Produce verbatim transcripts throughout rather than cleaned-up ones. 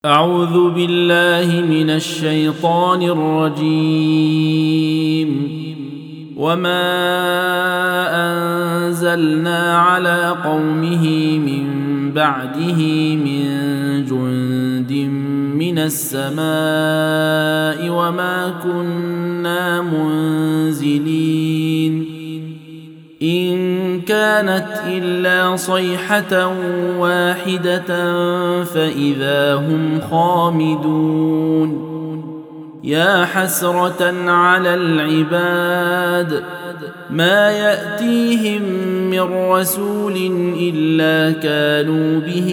أعوذ بالله من الشيطان الرجيم. وما أنزلنا على قومه من بعده من جند من السماء وما كنا منزلين إن كانت إلا صيحة واحدة فإذا هم خامدون. يا حسرة على العباد ما يأتيهم من رسول إلا كانوا به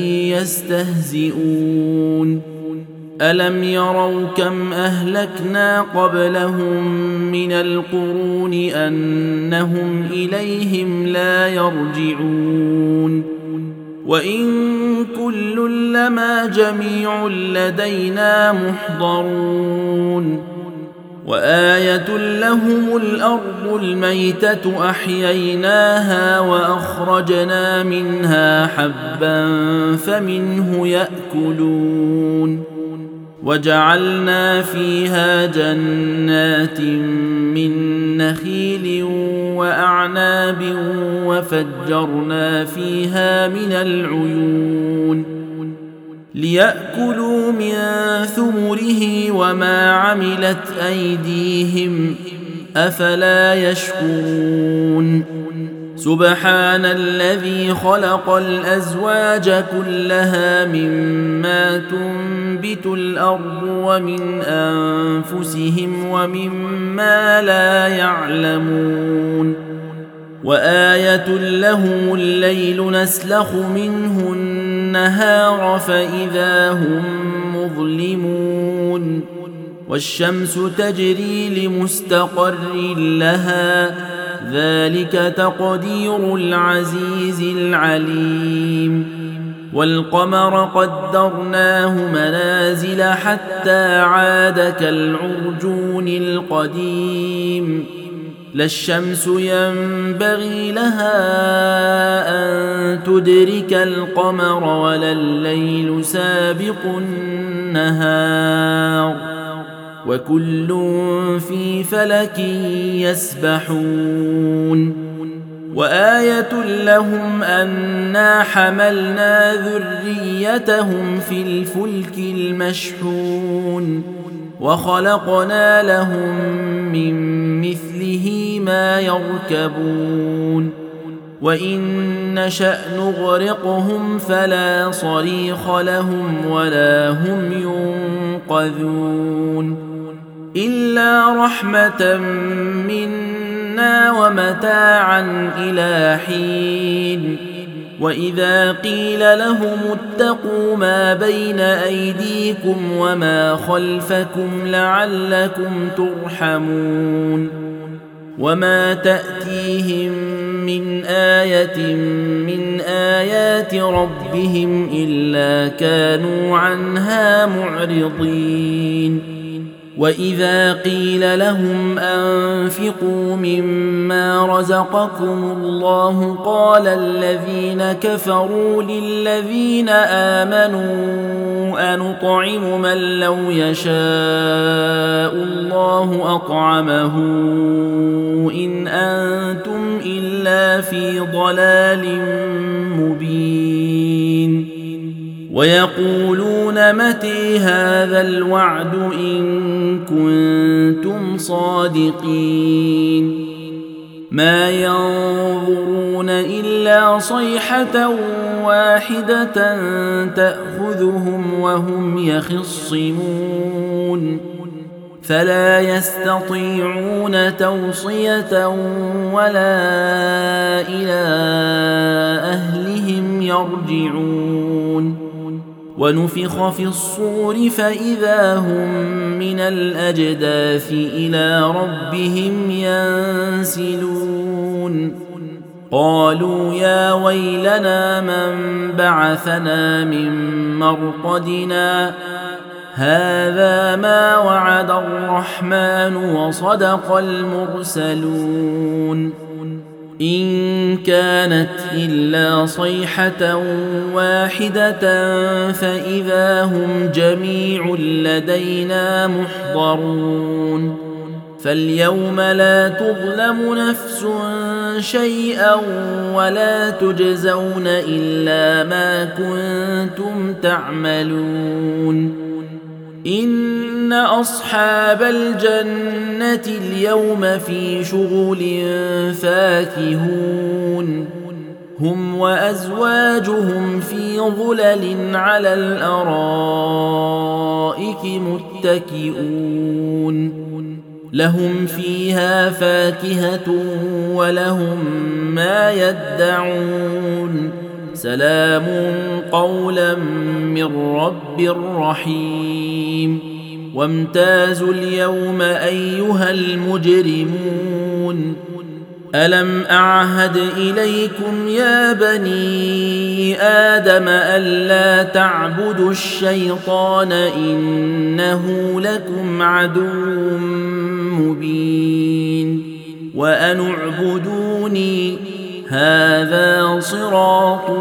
يستهزئون. ألم يروا كم أهلكنا قبلهم من القرون أنهم إليهم لا يرجعون. وإن كل لما جميع لدينا محضرون. وآية لهم الأرض الميتة أحييناها وأخرجنا منها حبا فمنه يأكلون. وجعلنا فيها جنات من نخيل وأعناب وفجرنا فيها من العيون ليأكلوا من ثمره وما عملت أيديهم أفلا يشكرون. سبحان الذي خلق الأزواج كلها مما تنبت الأرض ومن أنفسهم ومما لا يعلمون. وآية لهم الليل نسلخ منه النهار فإذا هم مظلمون. والشمس تجري لمستقر لها ذلك تقدير العزيز العليم. والقمر قدرناه منازل حتى عاد كالعرجون القديم. لا الشمس ينبغي لها أن تدرك القمر ولا الليل سابق النهار وكل في فلك يسبحون. وآية لهم أنا حملنا ذريتهم في الفلك المشحون وخلقنا لهم من مثله ما يركبون. وإن نشأ نغرقهم فلا صريخ لهم ولا هم ينقذون إلا رحمة منا ومتاعا إلى حين. وإذا قيل لهم اتقوا ما بين أيديكم وما خلفكم لعلكم ترحمون. وما تأتيهم من آية من آيات ربهم إلا كانوا عنها معرضين. وإذا قيل لهم أنفقوا مما رزقكم الله قال الذين كفروا للذين آمنوا أنطعم من لو يشاء الله أطعمه إن أنتم إلا في ضلال مبين. ويقولون متى هذا الوعد إن كنتم صادقين. ما ينظرون إلا صيحة واحدة تأخذهم وهم يخصمون فلا يستطيعون توصية ولا إلى أهلهم يرجعون. ونفخ في الصور فإذا هم من الأجداث إلى ربهم ينسلون. قالوا يا ويلنا من بعثنا من مرقدنا هذا ما وعد الرحمن وصدق المرسلون. إن كانت إلا صيحة واحدة فإذا هم جميع لدينا محضرون فاليوم لا تظلم نفس شيئا ولا تجزون إلا ما كنتم تعملون إن أصحاب الجنة اليوم في شغل فاكهون هم وأزواجهم في ظلل على الأرائك متكئون لهم فيها فاكهة ولهم ما يدعون سلام قولا من رب رحيم وامتازوا اليوم أيها المجرمون ألم أعهد إليكم يا بني آدم ألا تعبدوا الشيطان إنه لكم عدو مبين وأن اعبدوني هذا صراط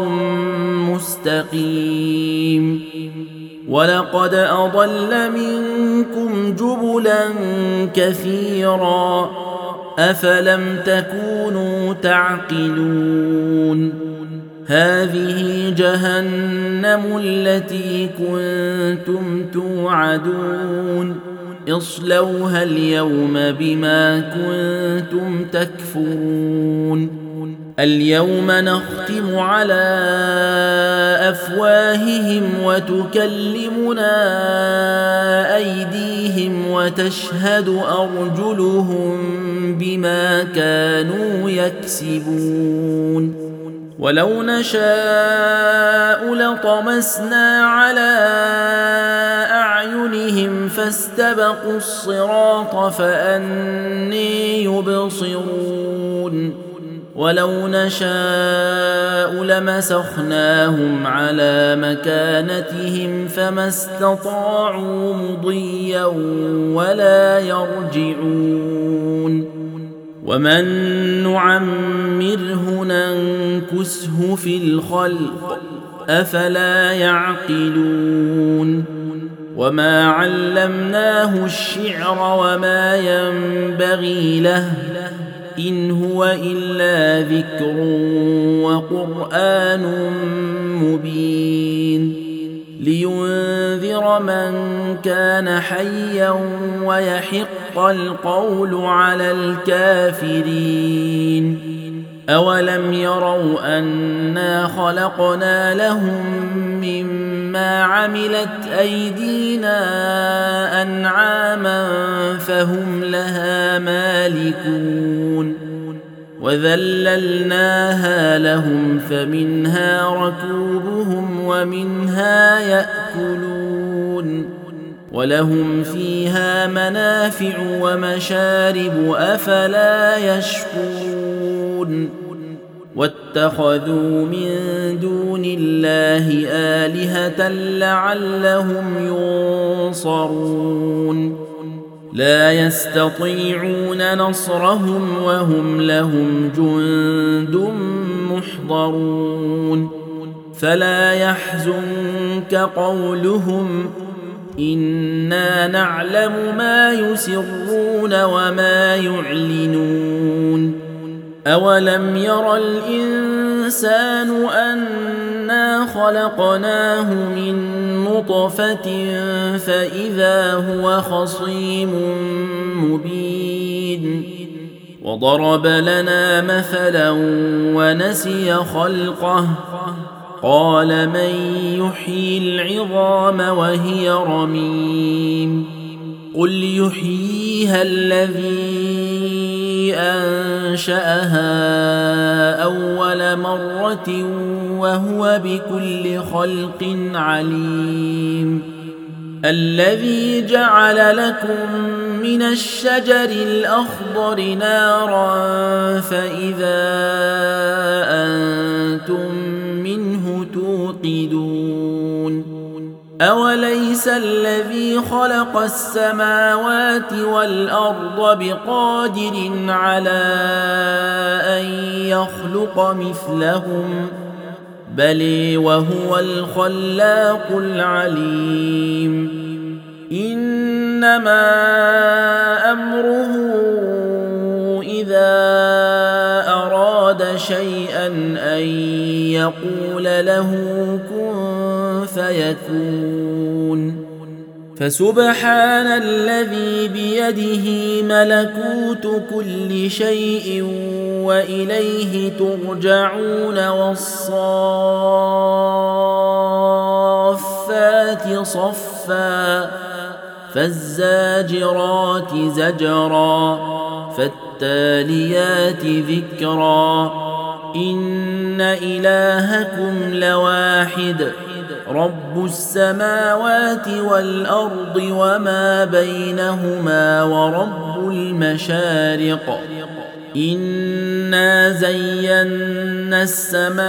مستقيم ولقد أضل منكم جبلا كثيرا أفلم تكونوا تعقلون هذه جهنم التي كنتم توعدون اصلوها اليوم بما كنتم تكفرون اليوم نختم على أفواههم وتكلمنا أيديهم وتشهد أرجلهم بما كانوا يكسبون ولو نشاء لطمسنا على أعينهم فاستبقوا الصراط فأني يبصرون ولو نشاء لمسخناهم على مكانتهم فما استطاعوا مضيا ولا يرجعون ومن نعمره ننكسه في الخلق أفلا يعقلون وما علمناه الشعر وما ينبغي له إن هو إلا ذكر وقرآن مبين لينذر من كان حيا ويحق القول على الكافرين أولم يروا أنا خلقنا لهم مما عملت أيدينا أنعاما فهم لها مالكون وذللناها لهم فمنها ركوبهم ومنها يأكلون ولهم فيها منافع ومشارب أفلا يشكرون واتخذوا من دون الله آلهة لعلهم ينصرون لا يستطيعون نصرهم وهم لهم جند محضرون فلا يحزنك قولهم إنا نعلم ما يسرون وما يعلنون أولم ير الإنسان أنا خلقناه من نطفة فإذا هو خصيم مبين وضرب لنا مثلا ونسي خلقه قال من يحيي العظام وهي رميم قل يحييها الذي أنشأها أول مرة وهو بكل خلق عليم الذي جعل لكم من الشجر الأخضر نارا فإذا أنتم منه توقدون أوليس الذي خلق السماوات والأرض بقادر على أن يخلق مثلهم بل وهو الخلاق العليم إنما أمره إذا أراد شيئا أن يقول له كن فيكون فسبحان الذي بيده ملكوت كل شيء وإليه ترجعون والصافات صفا فالزاجرات زجرا فالتاليات ذكرا إن إلهكم لواحد رب السماوات والأرض وما بينهما ورب المشارق إنا زينا السماء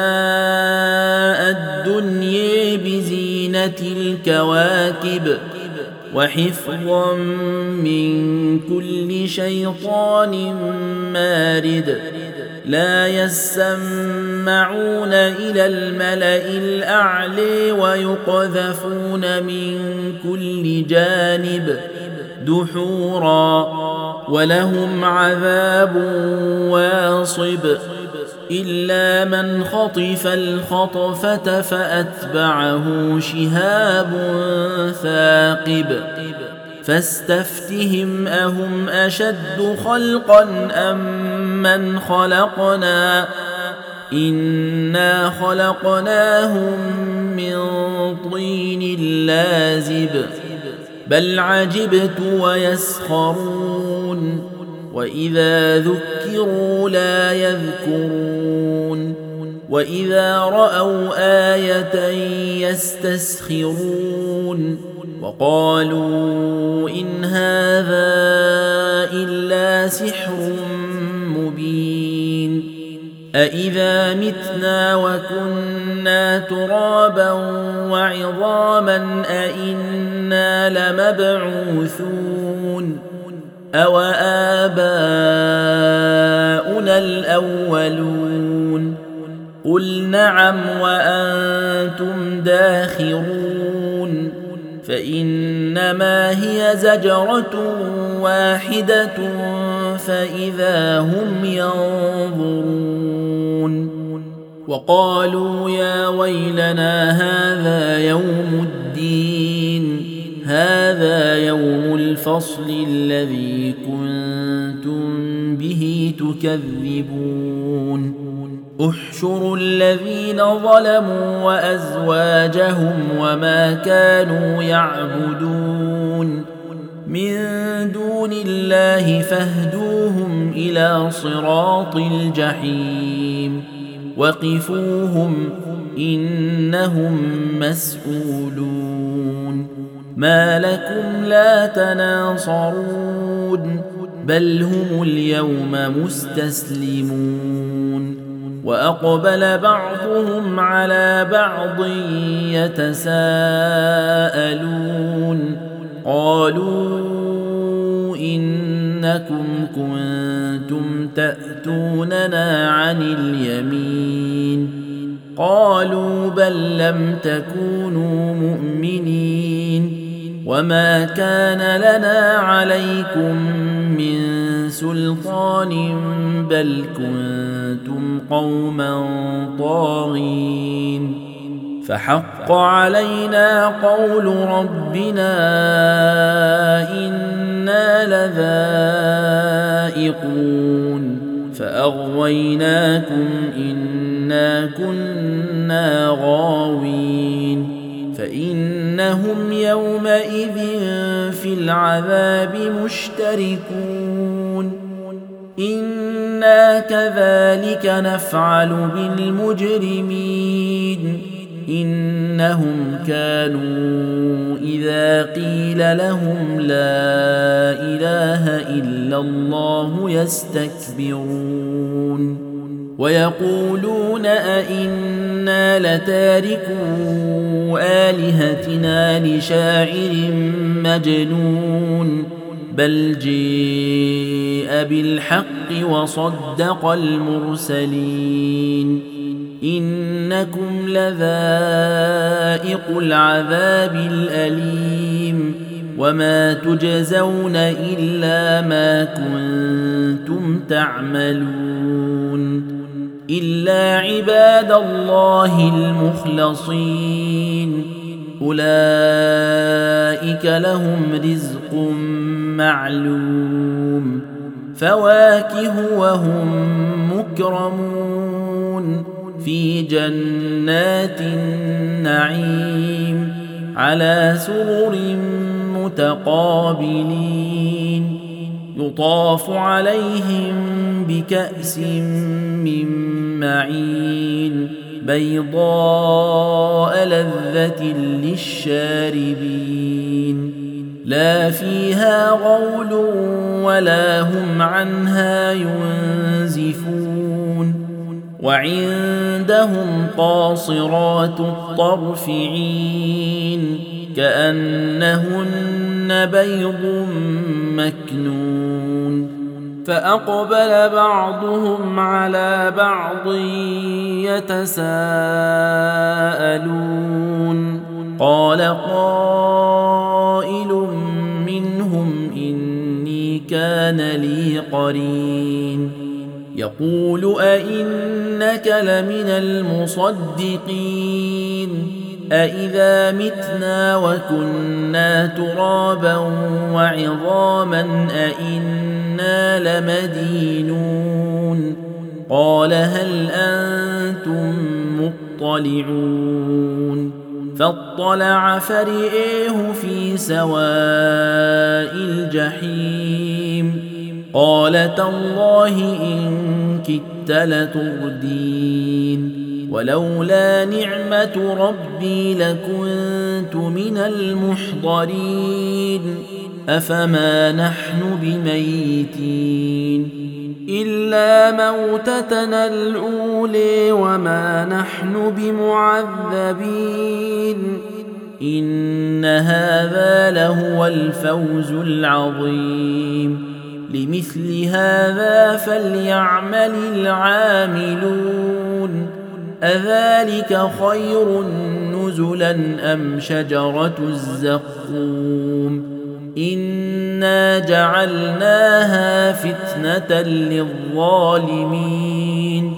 الدنيا بزينة الكواكب وحفظا من كل شيطان مارد لا يسمعون إلى الملأ الأعلى ويقذفون من كل جانب دحورا ولهم عذاب واصب إلا من خطف الخطفة فأتبعه شهاب ثاقب فاستفتهم أهم أشد خلقا أم من خلقنا إنا خلقناهم من طين لازب بل عجبت ويسخرون وإذا ذكروا لا يذكرون وإذا رأوا آية يستسخرون وقالوا إن هذا إلا سحر مبين أإذا متنا وكنا ترابا وعظاما أإنا لمبعوثون أو آباؤنا الأولون قل نعم وأنتم داخرون فإنما هي زجرة واحدة فإذا هم ينظرون وقالوا يا ويلنا هذا يوم الدين هذا يوم الفصل الذي كنتم به تكذبون احشروا الذين ظلموا وأزواجهم وما كانوا يعبدون من دون الله فاهدوهم إلى صراط الجحيم وقفوهم إنهم مسؤولون ما لكم لا تناصرون بل هم اليوم مستسلمون وأقبل بعضهم على بعض يتساءلون قالوا إنكم كنتم تأتوننا عن اليمين قالوا بل لم تكونوا مؤمنين وما كان لنا عليكم من سلطان بل كنتم قوما طاغين فحق علينا قول ربنا إنا لذائقون فأغويناكم إنا كنا غاوين فإنهم يومئذ في العذاب مشتركون إنا كذلك نفعل بالمجرمين إنهم كانوا إذا قيل لهم لا إله إلا الله يستكبرون ويقولون أئنا لتاركو آلهتنا لشاعر مجنون بل جاء بالحق وصدق المرسلين إنكم لذائق العذاب الأليم وما تجزون إلا ما كنتم تعملون إلا عباد الله المخلصين أولئك لهم رزق معلوم فواكه وهم مكرمون في جنات النعيم على سرر متقابلين يطاف عليهم بكأس من معين بيضاء لذة للشاربين لا فيها غول ولا هم عنها ينزفون وعندهم قاصرات الطرف عين كأنهن بيض مكنون فأقبل بعضهم على بعض يتساءلون قال قائل منهم إني كان لي قرين يقول أئنك لمن المصدقين أإذا متنا وكنا ترابا وعظاما أئنا لمدينون قال هل أنتم مطلعون فاطلع فرئيه في سواء الجحيم قال تالله إن كدت لتردين ولولا نعمة ربي لكنت من المحضرين أفما نحن بميتين إلا موتتنا الأولى وما نحن بمعذبين إن هذا لهو الفوز العظيم لمثل هذا فليعمل العاملون أذلك خير نزلا أم شجرة الزقوم إنا جعلناها فتنة للظالمين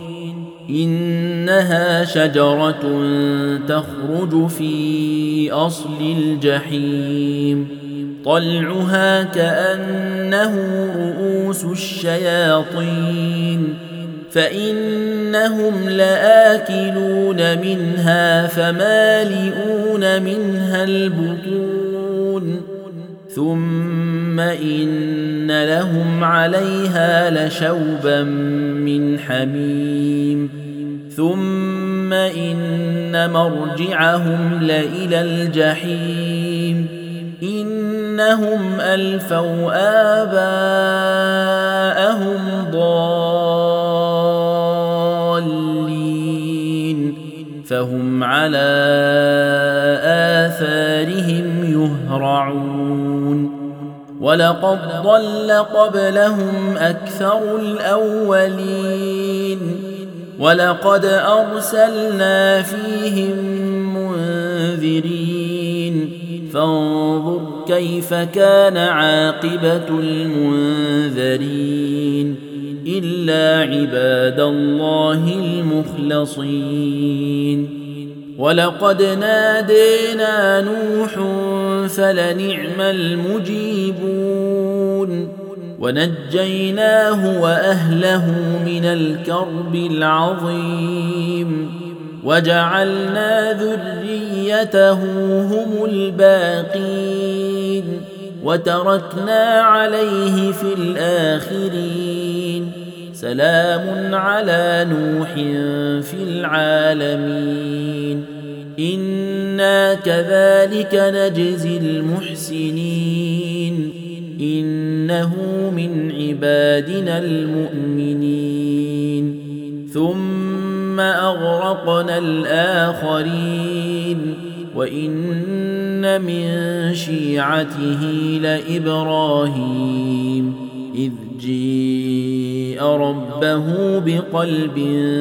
إنها شجرة تخرج في أصل الجحيم طلعها كأنه رؤوس الشياطين فإنهم لآكلون منها فمالئون منها البطون ثم إن لهم عليها لشوبا من حميم ثم إن مرجعهم لإلى الجحيم إنهم ألفوا آباءهم ضالين فهم على آثارهم يهرعون ولقد ضل قبلهم أكثر الأولين ولقد أرسلنا فيهم منذرين فانظر كيف كان عاقبة المنذرين إلا عباد الله المخلصين ولقد نادينا نوح فلنعم المجيبون ونجيناه وأهله من الكرب العظيم وجعلنا ذريته هم الباقين وتركنا عليه في الآخرين سلام على نوح في العالمين إنا كذلك نجزي المحسنين إنه من عبادنا المؤمنين ثم أغرقنا الآخرين وإن من شيعته لإبراهيم إذ جاء ربه بقلب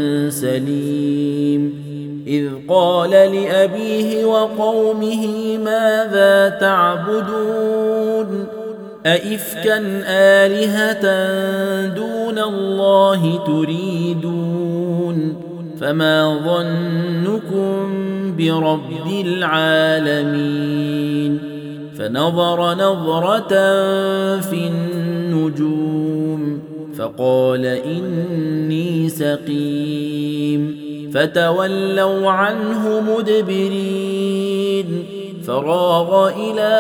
سليم إذ قال لأبيه وقومه ماذا تعبدون أئفكا آلهة دون الله تريدون فما ظنكم برب العالمين فنظر نظرة في النجوم فقال إني سقيم فتولوا عنه مدبرين فراغ إلى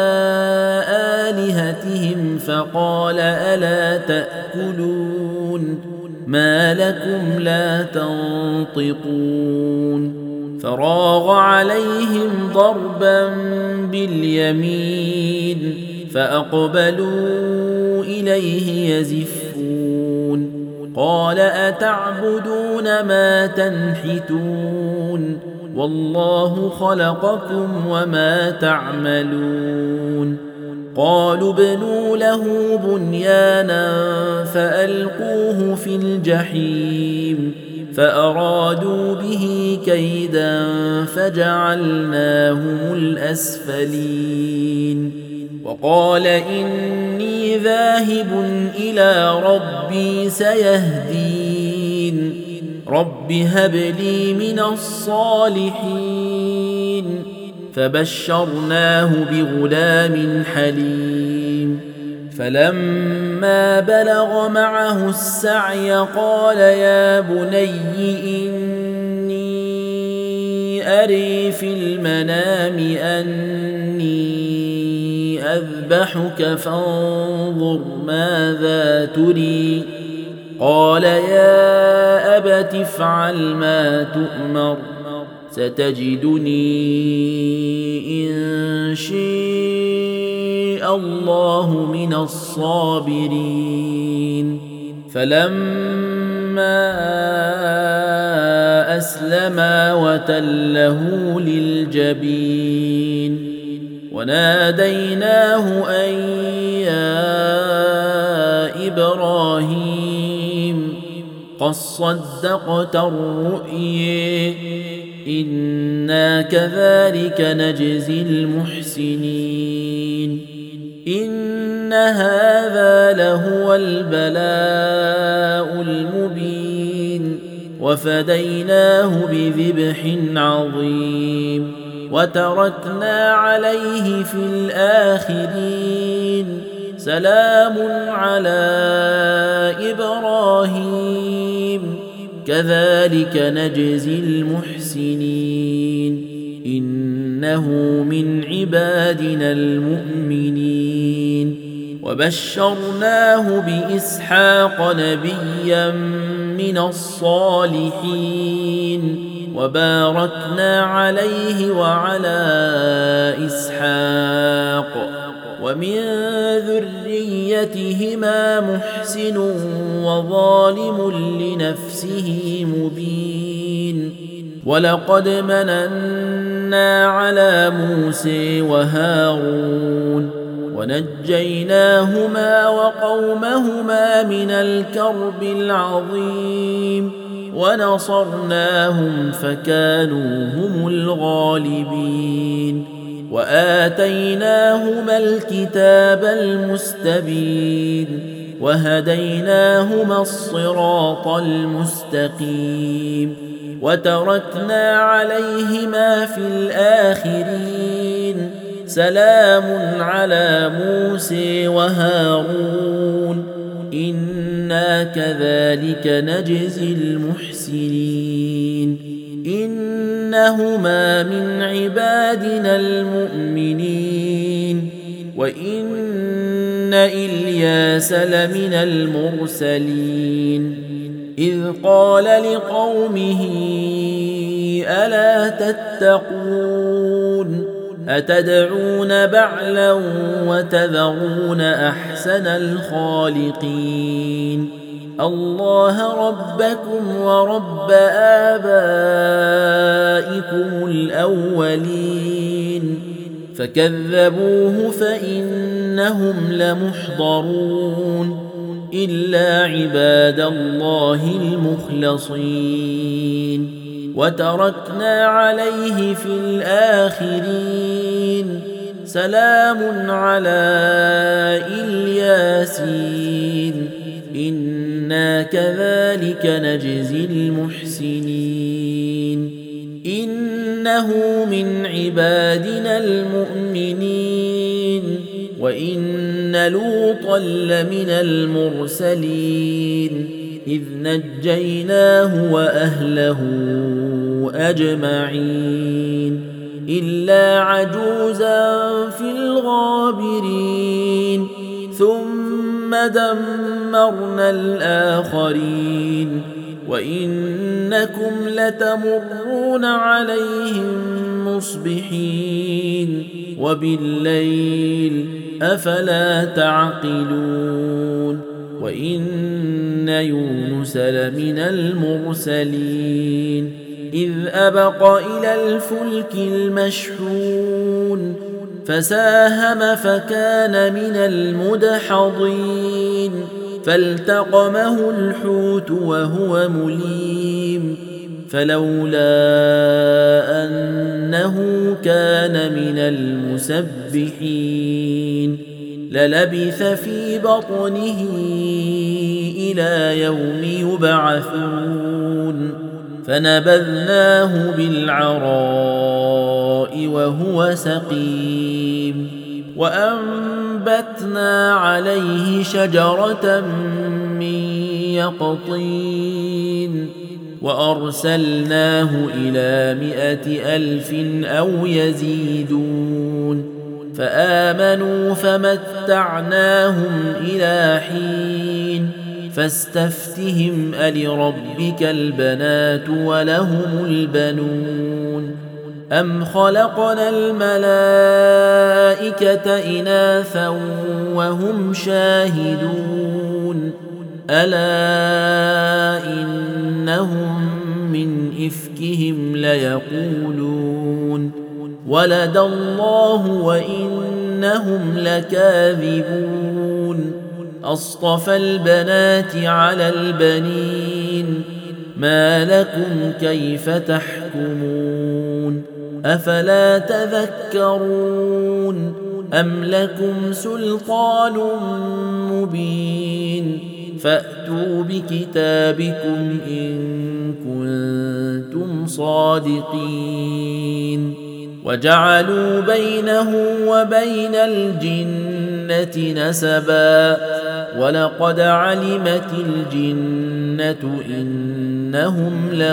آلهتهم فقال ألا تأكلون ما لكم لا تنطقون فراغ عليهم ضربا باليمين فأقبلوا إليه يزفون قال أتعبدون ما تنحتون والله خلقكم وما تعملون قالوا ابنوا له بنيانا فألقوه في الجحيم فأرادوا به كيدا فجعلناهم الأسفلين وقال إني ذاهب إلى ربي سيهدين رب هب لي من الصالحين فبشرناه بغلام حليم فلما بلغ معه السعي قال يا بني إني أري في المنام أني أذبحك فانظر ماذا تري قال يا أبت افعل ما تؤمر ستجدني إن شاء الله من الصابرين فلما أسلما وتله للجبين وناديناه أن يا إبراهيم قد صدقت الرؤيا إنا كذلك نجزي المحسنين إن هذا لهو البلاء المبين وفديناه بذبح عظيم وتركنا عليه في الآخرين سلام على إبراهيم كذلك نجزي المحسنين إنه من عبادنا المؤمنين وبشرناه بإسحاق نبيا من الصالحين وباركنا عليه وعلى إسحاق ومن ذريتهما محسن وظالم لنفسه مبين ولقد مننا على موسى وهارون ونجيناهما وقومهما من الكرب العظيم ونصرناهم فكانوا هم الغالبين وآتيناهما الكتاب المستبين وهديناهما الصراط المستقيم وتركنا عليهما في الآخرين سلام على موسى وهارون إنا كذلك نجزي المحسنين إنهما من عبادنا المؤمنين وإن إلياس لمن المرسلين إذ قال لقومه ألا تتقون أتدعون بعلا وتذرون أحسن الخالقين الله ربكم ورب آبائكم الأولين فكذبوه فإنهم لمحضرون إلا عباد الله المخلصين وتركنا عليه في الآخرين سلام على الياسين إنا كذلك نجزي المحسنين إنه من عبادنا المؤمنين وإن لوطا لمن المرسلين إذ نجيناه وأهله أجمعين إلا عجوزا في الغابرين ثم دمرنا الآخرين وإنكم لتمرون عليهم مصبحين وبالليل أفلا تعقلون وإن يونس لمن المرسلين إذ أبق إلى الفلك المشحون فساهم فكان من المدحضين فالتقمه الحوت وهو مليم فلولا أنه كان من المسبحين للبث في بطنه إلى يوم يبعثون فنبذناه بالعراء وهو سقيم وأنبتنا عليه شجرة من يقطين وأرسلناه إلى مائة ألف أو يزيدون فآمنوا فمتعناهم إلى حين فاستفتهم ألربك البنات ولهم البنون أم خلقنا الملائكة إناثا وهم شاهدون ألا إنهم من إفكهم ليقولون ولد الله وإنهم لكاذبون أصطفى البنات على البنين ما لكم كيف تحكمون أفلا تذكرون أم لكم سلطان مبين فأتوا بكتابكم إن كنتم صادقين وجعلوا بينه وبين الجنة نسبا ولقد علمت الجنة إنهم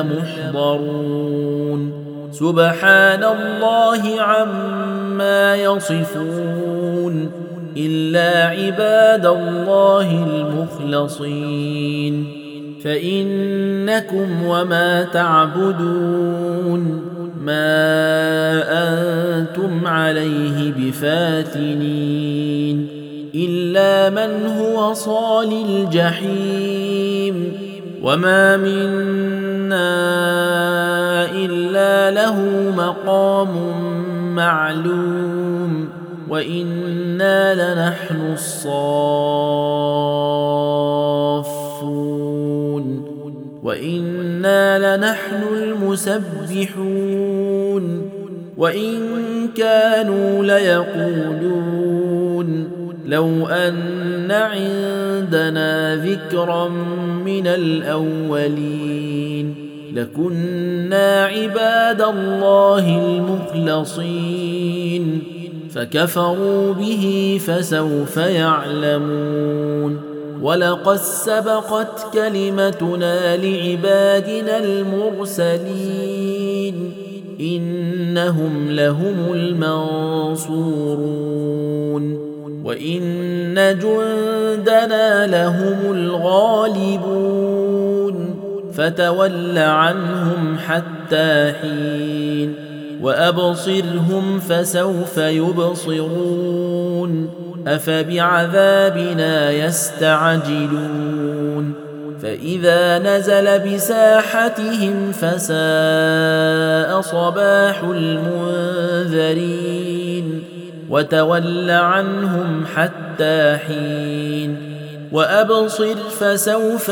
لمحضرون سبحان الله عما يصفون إلا عباد الله المخلصين فإنكم وما تعبدون ما أنتم عليه بفاتنين إلا من هو صال الجحيم وما منا إلا له مقام معلوم وإنا لنحن الصافون وإنا لنحن المسبحون وإن كانوا ليقولون لو أن عندنا ذكرا من الأولين لكنا عباد الله المخلصين فكفروا به فسوف يعلمون ولقد سبقت كلمتنا لعبادنا المرسلين إنهم لهم المنصورون وإن جندنا لهم الغالبون فتول عنهم حتى حين وأبصرهم فسوف يبصرون أفبعذابنا يستعجلون فإذا نزل بساحتهم فساء صباح المنذرين وتول عنهم حتى حين وأبصر فسوف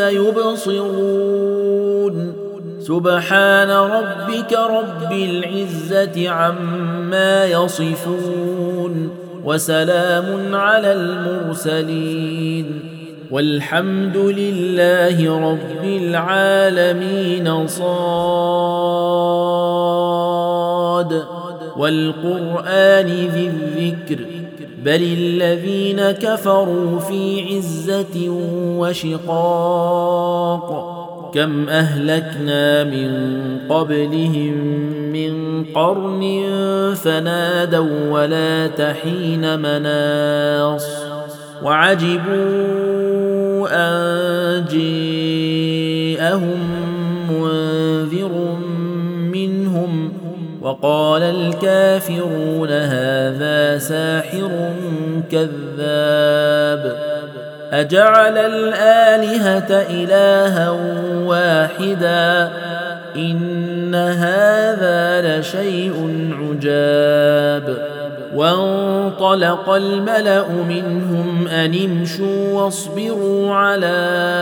يبصرون سبحان ربك رب العزة عما يصفون وسلام على المرسلين والحمد لله رب العالمين. صاد والقرآن ذي الذكر بل الذين كفروا في عزة وشقاق كم أهلكنا من قبلهم من قرن فنادوا ولا تحين مناص وعجبوا أن جاءهم منذر منهم وقال الكافرون هذا ساحر كذاب أجعل الآلهة إلها واحدا إن هذا لشيء عجاب. وانطلق الملأ منهم أن امشوا واصبروا على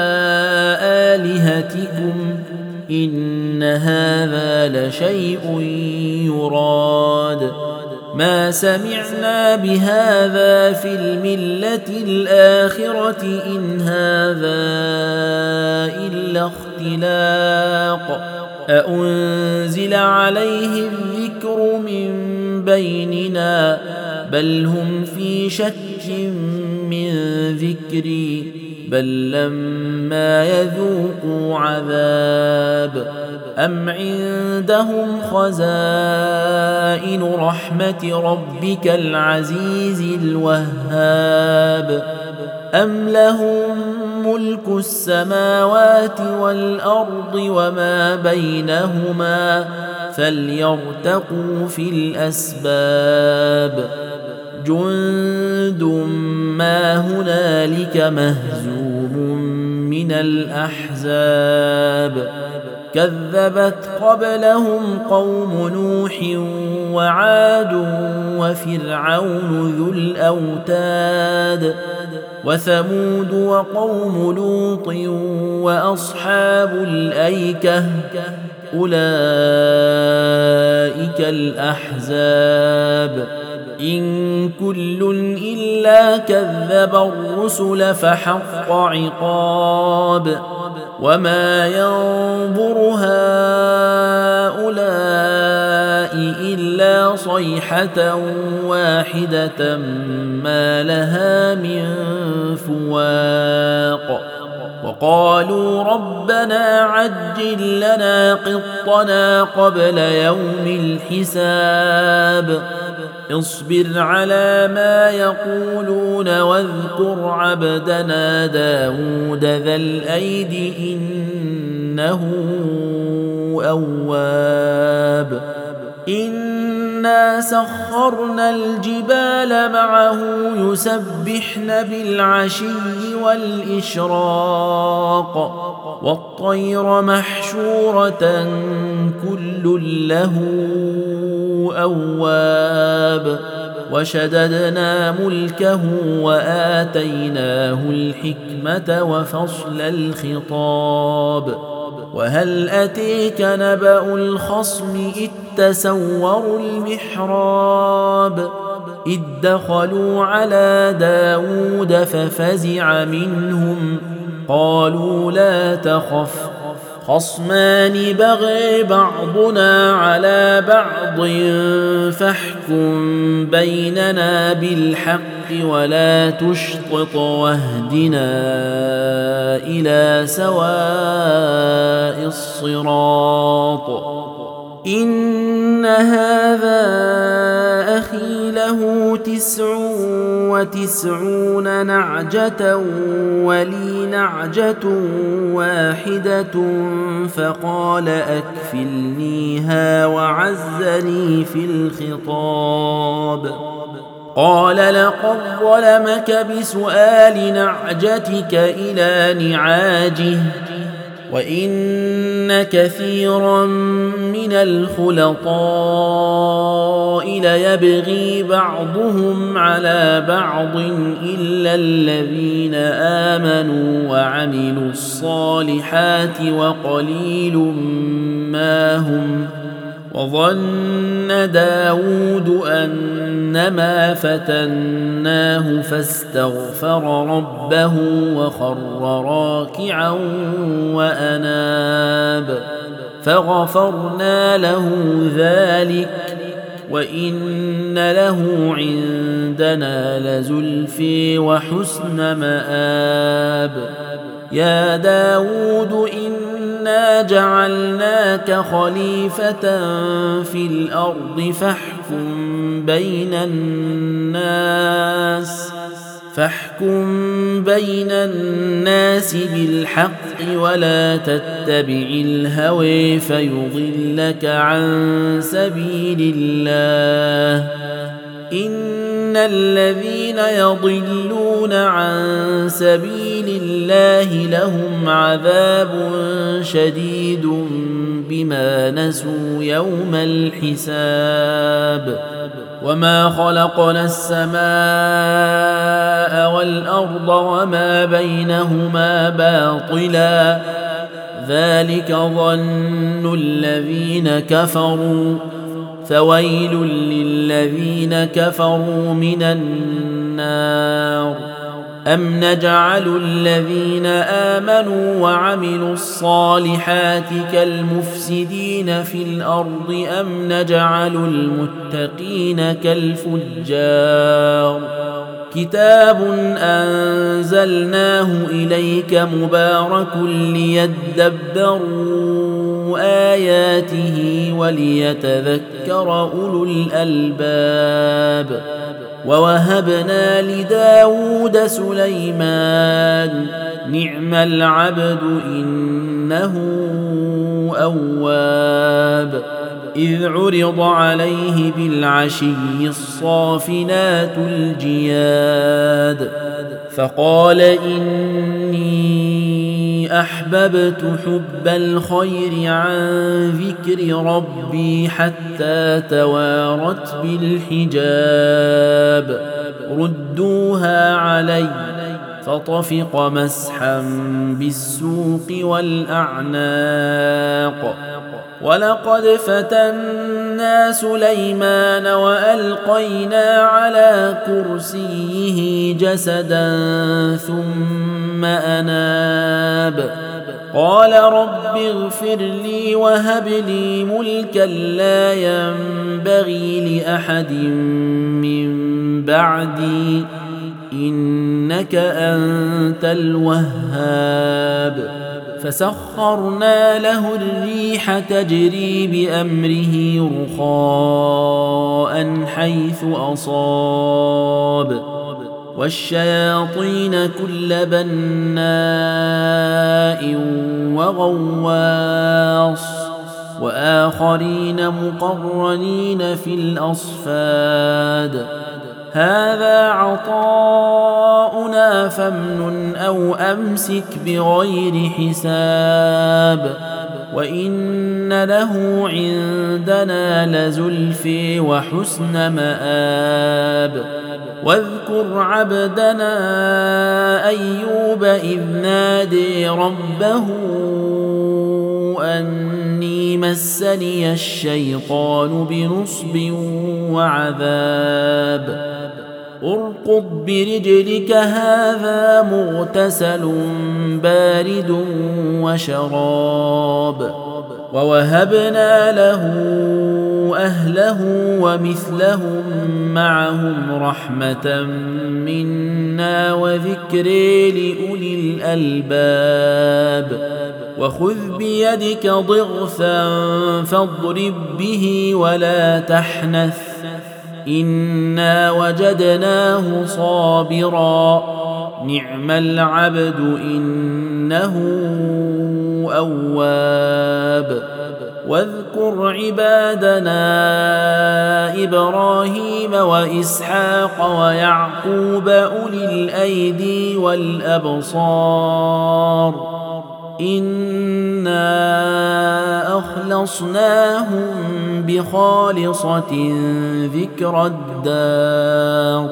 آلهتكم إن هذا لشيء يراد ما سمعنا بهذا في الملة الآخرة إن هذا إلا اختلاق أأنزل عليه الذكر من بيننا بل هم في شك من ذكري بل لما يذوقوا عذاب أم عندهم خزائن رحمة ربك العزيز الوهاب أم لهم ملك السماوات والأرض وما بينهما فليرتقوا في الأسباب جند ما هنالك مهزوم من الأحزاب كذبت قبلهم قوم نوح وعاد وفرعون ذو الأوتاد وثمود وقوم لوط وأصحاب الأيكة أولئك الأحزاب إن كل إلا كذب الرسل فحق عقاب وما ينظر هؤلاء إلا صيحة واحدة ما لها من فواق وقالوا ربنا عجل لنا قطنا قبل يوم الحساب اصبر على ما يقولون واذكر عبدنا داود ذا الأيد إنه أواب إنا سخرنا الجبال معه يسبحن بالعشي والإشراق والطير محشورة كل له أواب وشددنا ملكه وآتيناه الحكمة وفصل الخطاب وهل أتيك نبأ الخصم إذ تسوروا المحراب إذ دخلوا على داود ففزع منهم قالوا لا تخف خصمان بغي بعضنا على بعض فاحكم بيننا بالحق ولا تشطط واهدنا إلى سواء الصراط إن هذا أخي له تسع وتسعون نعجة ولي نعجة واحدة فقال أكفلنيها وعزني في الخطاب قال لقد ظلمك بسؤال نعجتك إلى نعاجه وإن كثيرا من الخلطاء ليبغي بعضهم على بعض إلا الذين آمنوا وعملوا الصالحات وقليل ما هم. وظن داود أنما فتناه فاستغفر ربه وخر راكعا وأناب فغفرنا له ذلك وإن له عندنا لزلفي وحسن مآب. يا داود إنا جعلناك خليفة في الأرض فاحكم بين الناس فاحكم بين الناس بالحق ولا تتبع الهوى فيضلك عن سبيل الله. إن الذين يضلون عن سبيل الله لهم عذاب شديد بما نسوا يوم الحساب. وما خلقنا السماء والأرض وما بينهما باطلا ذلك ظن الذين كفروا فويل للذين كفروا من النار. أم نجعل الذين آمنوا وعملوا الصالحات كالمفسدين في الأرض أم نجعل المتقين كالفجار. كتاب أنزلناه إليك مبارك ليدبروا آياته وليتذكر أولو الألباب. ووهبنا لداود سليمان نعم العبد إنه أواب. إذ عرض عليه بالعشي الصافنات الجياد فقال إني أحببت حب الخير عن ذكر ربي حتى توارت بالحجاب ردوها علي فطفق مسحا بالسوق والأعناق. ولقد فتنا سليمان وألقينا على كرسيه جسدا ثم أناب قال رب اغفر لي وهب لي ملكا لا ينبغي لأحد من بعدي إنك أنت الوهاب. فسخرنا له الريح تجري بأمره رخاء حيث أصاب والشياطين كل بناء وغواص وآخرين مقرنين في الأصفاد. هذا عطاؤنا فامنن أو أمسك بغير حساب وإن له عندنا لزلفي وحسن مآب. واذكر عبدنا أيوب إذ نادي ربه أني مسني الشيطان بنصب وعذاب. اركض برجلك هذا مغتسل بارد وشراب. ووهبنا له أهله ومثلهم معهم رحمة منا وذكر لأولي الألباب. وخذ بيدك ضغثا فاضرب به ولا تحنث إنا وجدناه صابرا نعم العبد إنه أواب. واذكر عبادنا إبراهيم وإسحاق ويعقوب أولي الأيدي والأبصار إنا أخلصناهم بخالصة ذكر الدار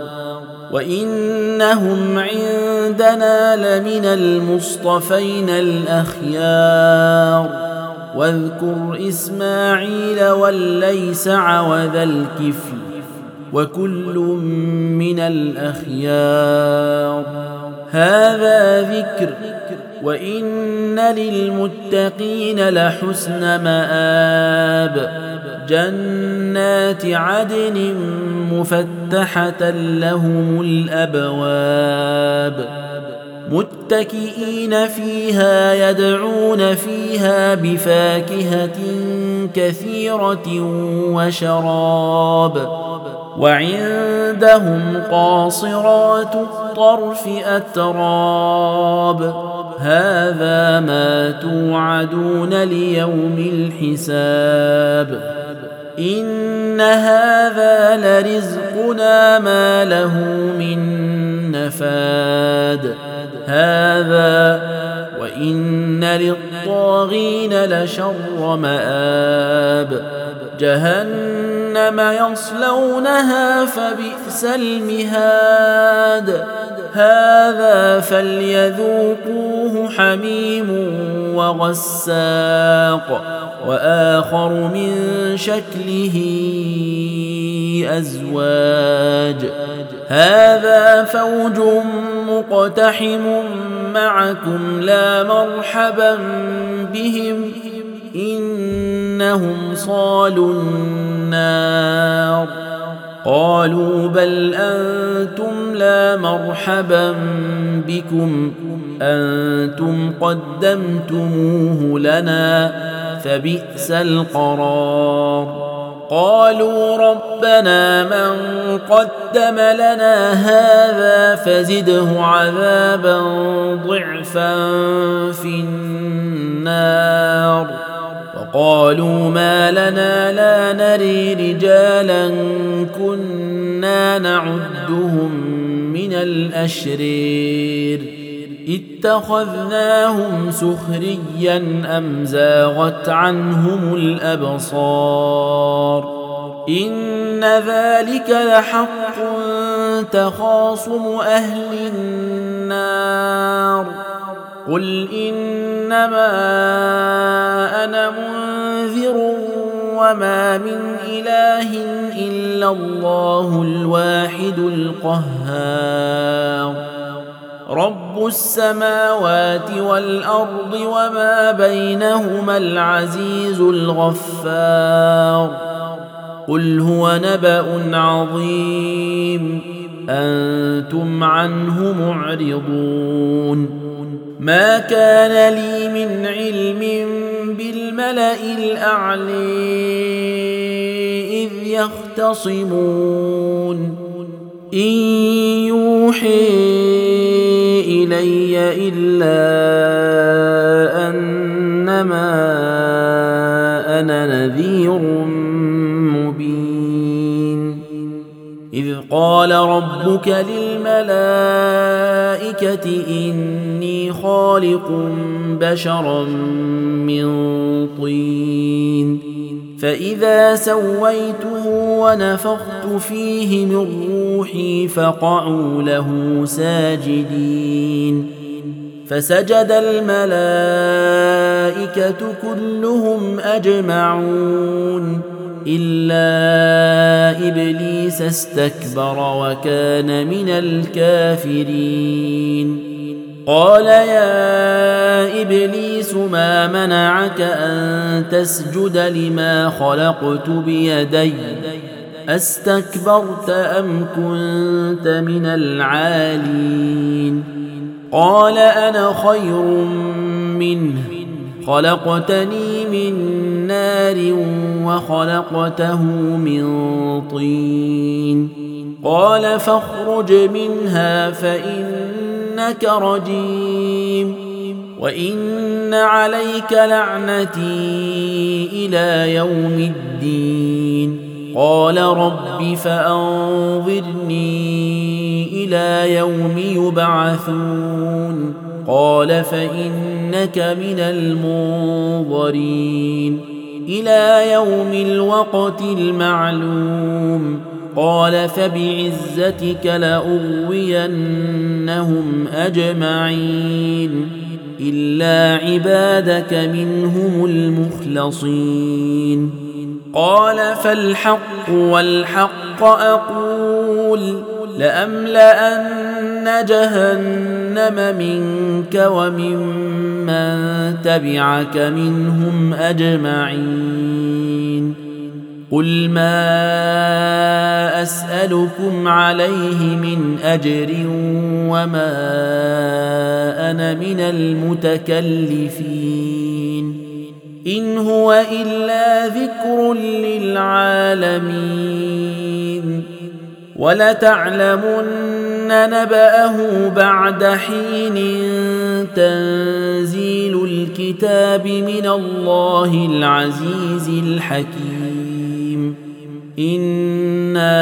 وإنهم عندنا لمن المصطفين الأخيار واذكر إسماعيل واليسع وذا الكفل وكل من الأخيار هذا ذكر وإن للمتقين لحسن مآب جنات عدن مفتحة لهم الأبواب متكئين فيها يدعون فيها بفاكهة كثيرة وشراب وعندهم قاصرات الطرف أتراب هذا ما توعدون ليوم الحساب إن هذا لرزقنا ما له من نفاد هذا وإن للطاغين لشر مآب جهنم يصلونها فبئس المهاد هذا فليذوقوه حميم وغساق وآخر من شكله أزواج هذا فوج مقتحم معكم لا مرحبا بهم إنهم صالوا النار قالوا بل أنتم لا مرحبا بكم أنتم قدمتموه لنا فبئس القرار قالوا ربنا من قدم لنا هذا فزده عذابا ضعفا في النار وقالوا ما لنا لا نري رجالا كنا نعدهم من الأشرير اتخذناهم سخريا أم زاغت عنهم الأبصار إن ذلك لحق تخاصم أهل النار قل إنما أنا منذر وما من إله إلا الله الواحد القهار رب السماوات والأرض وما بينهما العزيز الغفار قل هو نبأ عظيم أنتم عنه معرضون ما كان لي من علم بالملأ الأعلى إذ يختصمون إن يوحي إلي إلا أنما أنا نذير مبين إذ قال ربك للملائكة إني خالق بشرا من طين فإذا سويته ونفخت فيه من روحي فقعوا له ساجدين فسجد الملائكة كلهم أجمعون إلا إبليس استكبر وكان من الكافرين قال يا إبليس ما منعك أن تسجد لما خلقت بيدي أستكبرت أم كنت من العالين قال أنا خير منه خلقتني من نار وخلقته من طين قال فاخرج منها فإنك رجيم وإن عليك لعنتي إلى يوم الدين قال رب فأنظرني إلى يوم يبعثون قال فإنك من المنظرين إلى يوم الوقت المعلوم قال فبعزتك لأغوينهم أجمعين إلا عبادك منهم المخلصين قال فالحق والحق أقول لأملأن جهنم منك وممن تبعك منهم أجمعين قل ما أسألكم عليه من أجر وما أنا من المتكلفين إن هو إلا ذكر للعالمين ولتعلمن نبأه بعد حين تنزيل الكتاب من الله العزيز الحكيم إنا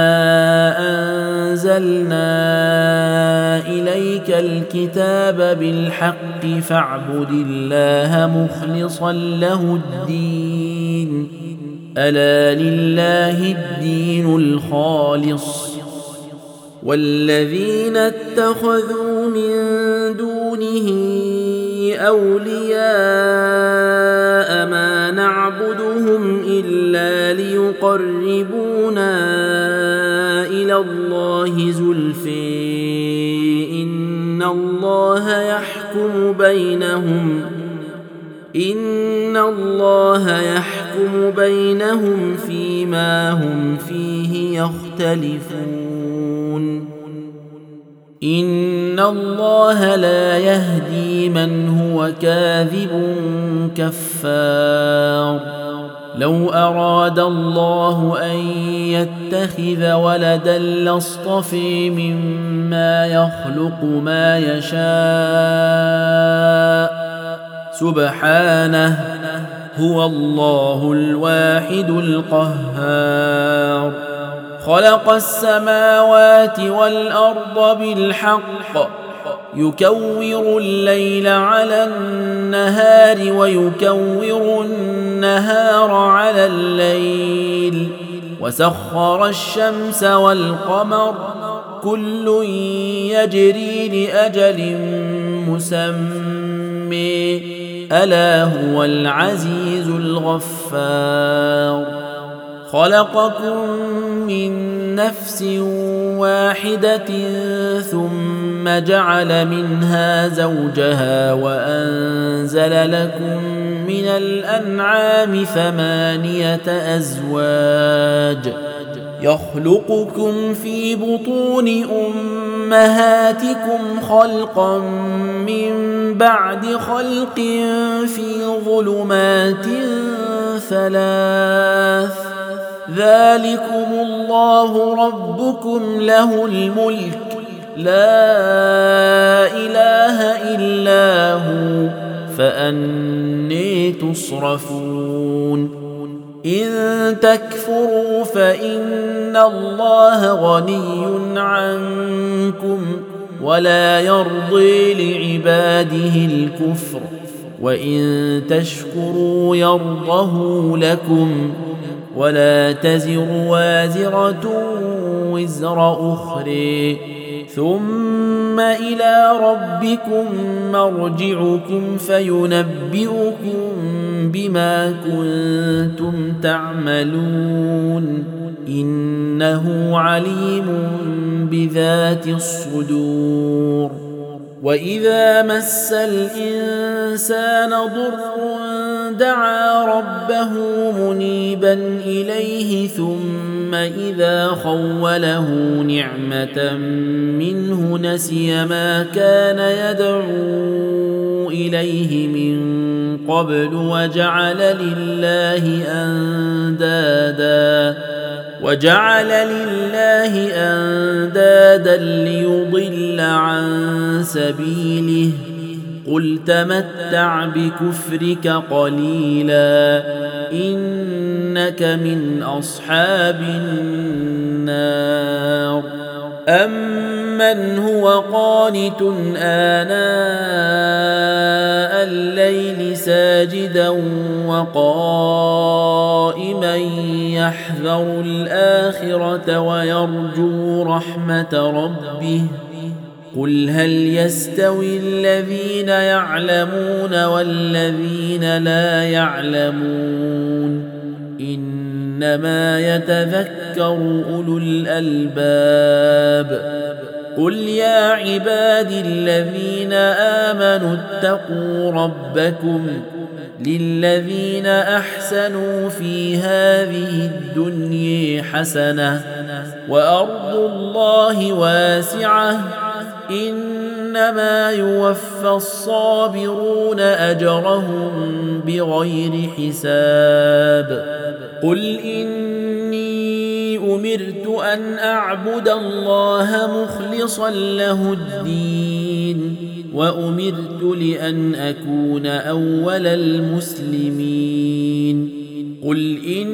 أنزلنا إليك الكتاب بالحق فاعبد الله مخلصا له الدين ألا لله الدين الخالص والذين اتخذوا من دونه أولياء ما نعبدهم إلا ليقربونا إلى الله زلفى إن الله يحكم بينهم إن الله يحكم بينهم فيما هم فيه يختلفون إن الله لا يهدي من هو كاذب كفار لو أراد الله أن يتخذ ولدا لاصطفى مما يخلق ما يشاء سبحانه هو الله الواحد القهار خلق السماوات والأرض بالحق يكور الليل على النهار ويكور النهار على الليل وسخر الشمس والقمر كل يجري لأجل مسمى ألا هو العزيز الغفار خلقكم من نفس واحدة ثم جعل منها زوجها وأنزل لكم من الأنعام ثمانية أزواج يخلقكم في بطون أمهاتكم خلقا من بعد خلق في ظلمات ثلاث ذلكم الله ربكم له الملك لا إله إلا هو فأني تصرفون إن تكفروا فإن الله غني عنكم ولا يرضي لعباده الكفر وإن تشكروا يرضه لكم ولا تزر وازرة وزر أخرى ثم إلى ربكم مرجعكم فينبئكم بما كنتم تعملون إنه عليم بذات الصدور وإذا مس الإنسان ضر دعا ربه منيبا إليه ثم إذا خوله نعمة منه نسي ما كان يدعو إليه من قبل وجعل لله أندادا وجعل لله أندادا ليضل عن سبيله قل تمتع بكفرك قليلا إنك من أصحاب النار أَمَّنْ هُوَ قَانِتٌ آنَاءَ اللَّيْلِ سَاجِدًا وَقَائِمًا يَحْذَرُ الْآخِرَةَ وَيَرْجُو رَحْمَةَ رَبِّهِ قُلْ هَلْ يَسْتَوِي الَّذِينَ يَعْلَمُونَ وَالَّذِينَ لَا يَعْلَمُونَ إِنَّمَا يَتَذَكَّرُ أُولُو الْأَلْبَابِ قُلْ يَا عِبَادِي الَّذِينَ آمَنُوا اتَّقُوا رَبَّكُمْ لِلَّذِينَ أَحْسَنُوا فِي هَذِهِ الدُّنْيَا حَسَنَةٌ وَأَرْضُ اللَّهِ وَاسِعَةٌ إِنَّمَا يُوَفَّى الصَّابِرُونَ أَجْرَهُم بِغَيْرِ حِسَابٍ قُلْ إِنِّي أُمِرْتُ أَنْ أَعْبُدَ اللَّهَ مُخْلِصًا لَهُ الدِّينَ وَأُمِرْتُ لِأَنْ أَكُونَ أَوَّلَ الْمُسْلِمِينَ قُلْ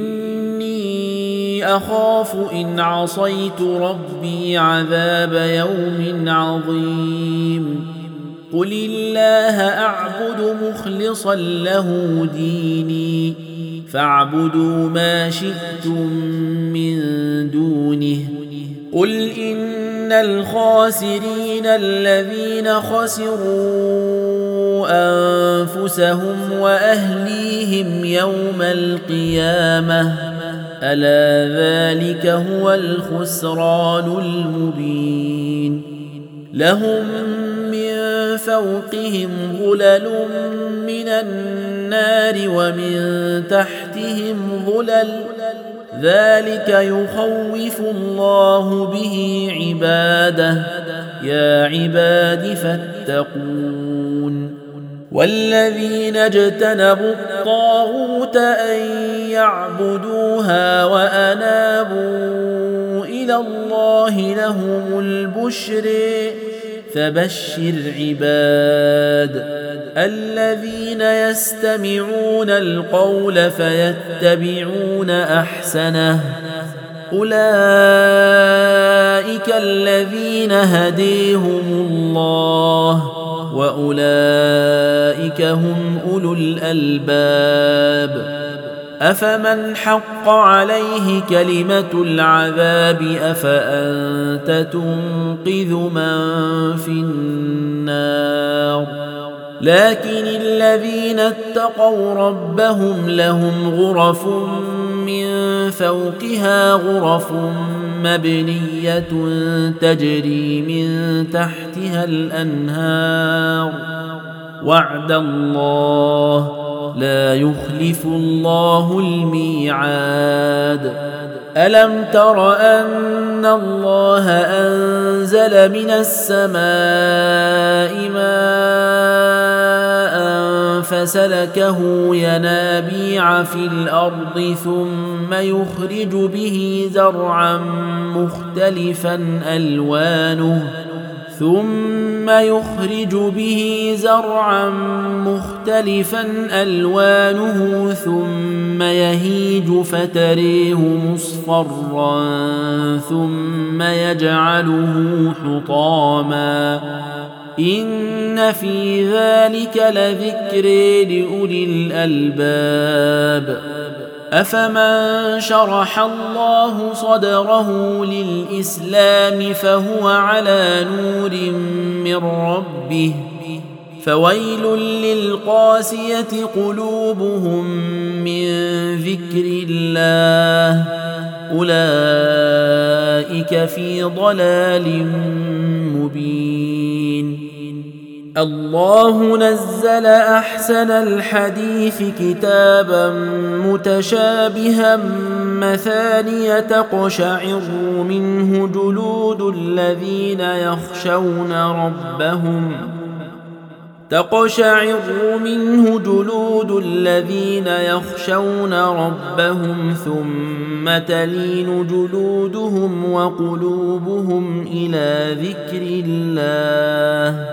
إِنِّي أَخَافُ إِنْ عَصَيْتُ رَبِّي عَذَابَ يَوْمٍ عَظِيمٍ قُلِ اللَّهَ أَعْبُدُ مُخْلِصًا لَهُ دِينِي فاعبدوا ما شئتم من دونه قل إن الخاسرين الذين خسروا أنفسهم وأهليهم يوم القيامة ألا ذلك هو الخسران المبين لهم من فوقهم ظلل من النار ومن تحتهم ظلل ذلك يخوف الله به عباده يا عباد فاتقون والذين اجتنبوا الطاغوت أن يعبدوها وأنابوا إلى الله لهم البشر فبشر عباد الذين يستمعون القول فيتبعون أحسنه أولئك الذين هديهم الله وأولئك هم أولو الألباب أفمن حق عليه كلمة العذاب أفأنت تنقذ من في النار لكن الذين اتقوا ربهم لهم غرف من فوقها غرف مبنية تجري من تحتها الأنهار وعد الله لا يخلف الله الميعاد ألم تر أن الله أنزل من السماء ماء فسلكه ينابيع في الأرض ثم يخرج به زرعا مختلفا ألوانه ثم يخرج به زرعا مختلفا ألوانه ثم يهيج فتريه مصفرا ثم يجعله حطاما إن في ذلك لذكر لأولي الألباب أفمن شرح الله صدره للإسلام فهو على نور من ربه فويل للقاسية قلوبهم من ذكر الله أولئك في ضلال مبين الله نزل أحسن الحديث كتابا متشابها مثانية تقشعر منه جلود الذين يخشون ربهم تقشعر منه جلود الذين يخشون ربهم ثم تلين جلودهم وقلوبهم إلى ذكر الله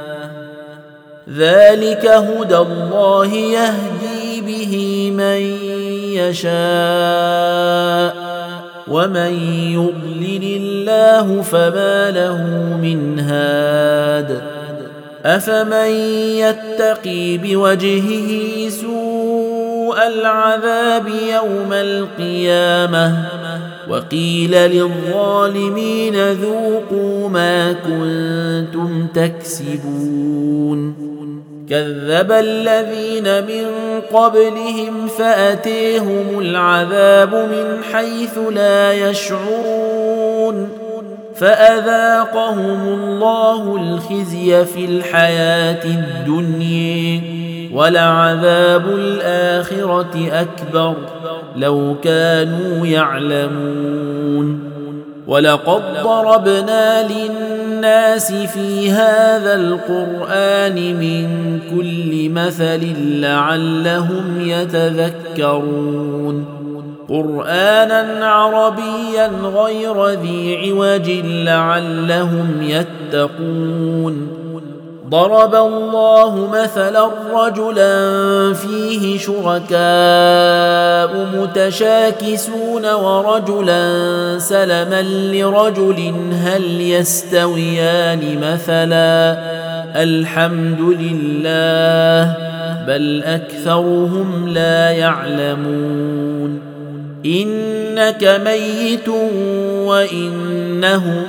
ذلك هدى الله يهدي به من يشاء ومن يضلل الله فما له من هاد أفمن يتقي بوجهه سوء العذاب يوم القيامة وقيل للظالمين ذوقوا ما كنتم تكسبون كذب الذين من قبلهم فأتيهم العذاب من حيث لا يشعرون فأذاقهم الله الخزي في الحياة الدنيا ولعذاب الآخرة أكبر لو كانوا يعلمون ولقد ضربنا للناس في هذا القرآن من كل مثل لعلهم يتذكرون قرآنا عربيا غير ذي عوج لعلهم يتقون ضرب الله مثلا رجلا فيه شركاء متشاكسون ورجلا سلما لرجل هل يستويان مثلا الحمد لله بل أكثرهم لا يعلمون إنك ميت وإنهم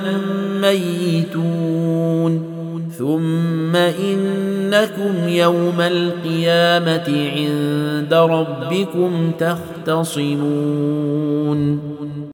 ميتون ثم إنكم يوم القيامة عند ربكم تختصمون